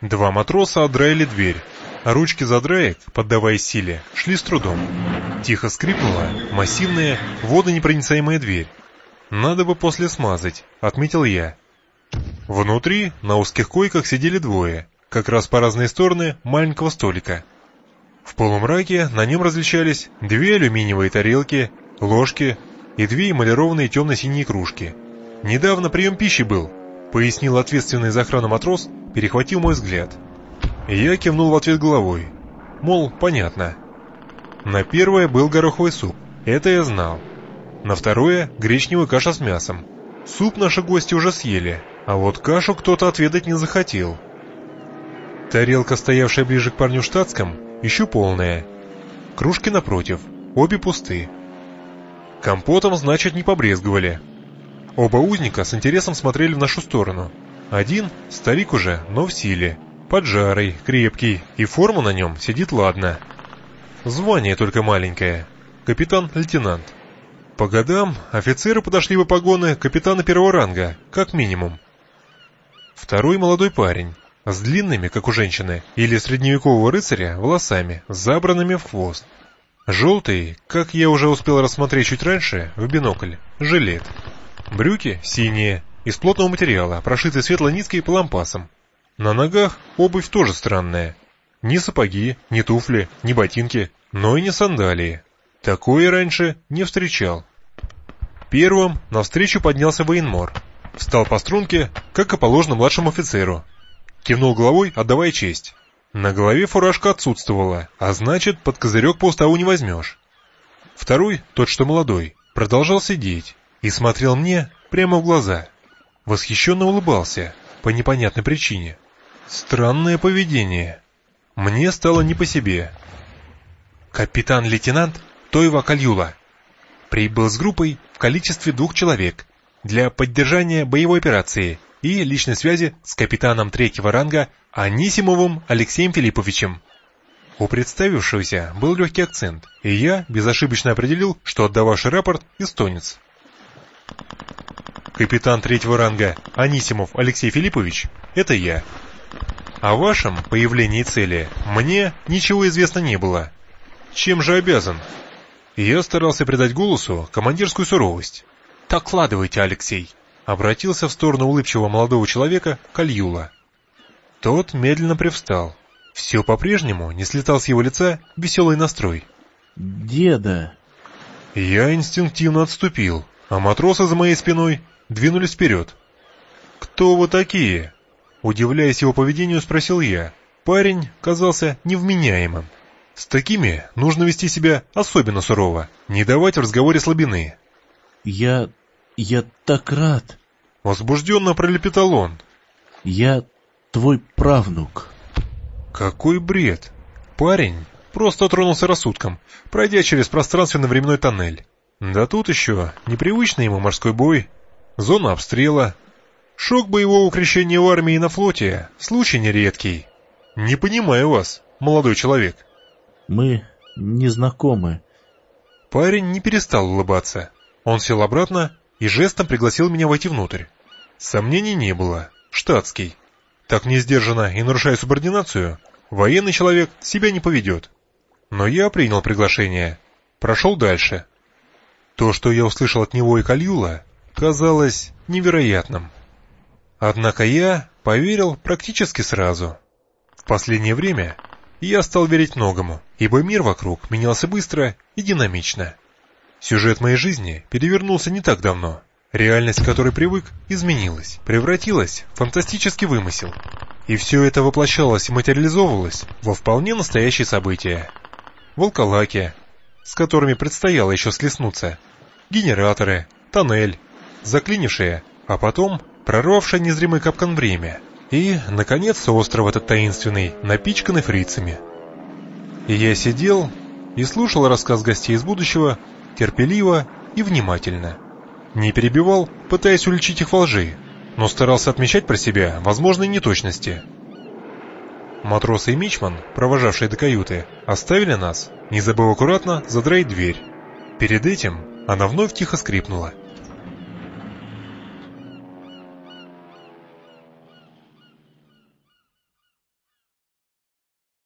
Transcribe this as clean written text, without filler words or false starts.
Два матроса отдраили дверь, а ручки задраек, поддаваясь силе, шли с трудом. Тихо скрипнула массивная, водонепроницаемая дверь. «Надо бы после смазать», — отметил я. Внутри на узких койках сидели двое, как раз по разные стороны маленького столика. В полумраке на нем различались две алюминиевые тарелки, ложки и две эмалированные темно-синие кружки. «Недавно прием пищи был», — пояснил ответственный за охрану матрос, перехватив мой взгляд. Я кивнул в ответ головой, мол, понятно. На первое был гороховый суп, это я знал. На второе — гречневая каша с мясом. Суп наши гости уже съели, а вот кашу кто-то отведать не захотел. Тарелка, стоявшая ближе к парню в штатском, еще полная. Кружки напротив, обе пусты. Компотом, значит, не побрезговали. Оба узника с интересом смотрели в нашу сторону. Один — старик уже, но в силе, поджарый, крепкий, и форма на нем сидит ладно. Звание только маленькое — капитан-лейтенант. По годам офицеры подошли бы погоны капитана первого ранга, как минимум. Второй молодой парень, с длинными, как у женщины, или средневекового рыцаря, волосами, забранными в хвост. Желтый, как я уже успел рассмотреть чуть раньше, в бинокль, жилет. Брюки синие, из плотного материала, прошитые светлой ниткой по лампасам. На ногах обувь тоже странная. Ни сапоги, ни туфли, ни ботинки, но и не сандалии. Такое раньше не встречал. Первым навстречу поднялся военмор. Встал по струнке, как и положено младшему офицеру. Кивнул головой, отдавая честь. На голове фуражка отсутствовала, а значит, под козырек по уставу не возьмешь. Второй, тот что молодой, продолжал сидеть и смотрел мне прямо в глаза. Восхищенно улыбался, по непонятной причине. Странное поведение. Мне стало не по себе. «Капитан-лейтенант Тойва Кальюла прибыл с группой в количестве 2 человек для поддержания боевой операции и личной связи с капитаном 3-го ранга Анисимовым Алексеем Филипповичем». У представившегося был легкий акцент, и я безошибочно определил, что отдававший рапорт эстонец. «Капитан 3-го ранга Анисимов Алексей Филиппович — это я. О вашем появлении и цели мне ничего известно не было. Чем же обязан?» Я старался придать голосу командирскую суровость. «Докладывайте, Алексей», — обратился в сторону улыбчивого молодого человека Кальюла. Тот медленно привстал. Все по-прежнему не слетал с его лица веселый настрой. «Деда!» Я инстинктивно отступил, а матросы за моей спиной двинулись вперед. «Кто вы такие?» Удивляясь его поведению, спросил я. Парень казался невменяемым. С такими нужно вести себя особенно сурово, не давать в разговоре слабины. Я так рад. Возбужденно пролепетал он. Я твой правнук. Какой бред! Парень просто тронулся рассудком, пройдя через пространственно-временной тоннель. Да тут еще непривычный ему морской бой, зона обстрела. Шок боевого крещения в армии и на флоте — случай нередкий. Не понимаю вас, молодой человек. Мы не знакомы. Парень не перестал улыбаться. Он сел обратно и жестом пригласил меня войти внутрь. Сомнений не было. Штатский. Так не сдержанно и нарушая субординацию, военный человек себя не поведет. Но я принял приглашение. Прошел дальше. То, что я услышал от него и Кальюла, казалось невероятным. Однако я поверил практически сразу. В последнее время я стал верить многому, ибо мир вокруг менялся быстро и динамично. Сюжет моей жизни перевернулся не так давно. Реальность, к которой привык, изменилась, превратилась в фантастический вымысел. И все это воплощалось и материализовывалось во вполне настоящие события. Волколаки, с которыми предстояло еще слеснуться, генераторы, тоннель, заклинившее, а потом прорвавшее незримый капкан время. И, наконец, остров этот таинственный, напичканный фрицами. И я сидел и слушал рассказ гостей из будущего терпеливо и внимательно. Не перебивал, пытаясь уличить их во лжи, но старался отмечать про себя возможные неточности. Матросы и мичман, провожавшие до каюты, оставили нас, не забыв аккуратно задраить дверь. Перед этим она вновь тихо скрипнула.